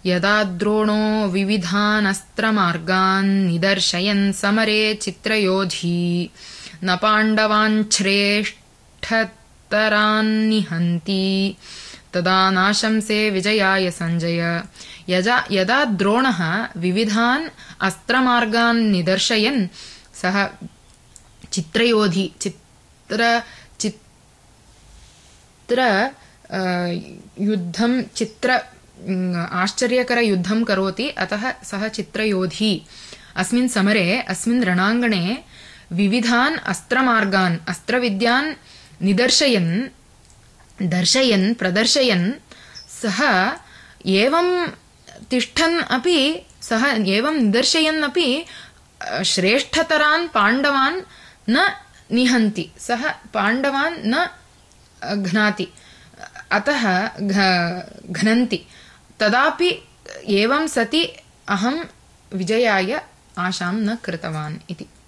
यदा द्रोणो विविधान् अस्त्रमार्गान् निदर्शयन् समरे चित्रयोधी न पाण्डवान् श्रेष्ठतरान् निहन्ति तदा नाशंसे विजयाय सञ्जय। यदा द्रोणः विविधान् अस्त्रमार्गान् निदर्शयन् सः चित्रयोधी युद्धं आश्चर्यकर युद्धं करोति, अतः सः चित्रयोधी। अस्मिन् समरे अस्मिन् रणाङ्गणे विविधान् अस्त्रमार्गान् अस्त्रविद्यान् प्रदर्शयन् सः एवं तिष्ठन् अपि सः एवं निदर्शयन् अपि श्रेष्ठतरान् पाण्डवान् न निहन्ति, सः पाण्डवान् न घ्नाति, अतः घ्नन्ति। तदापि एवं सति अहं विजयाय आशां न कृतवान् इति।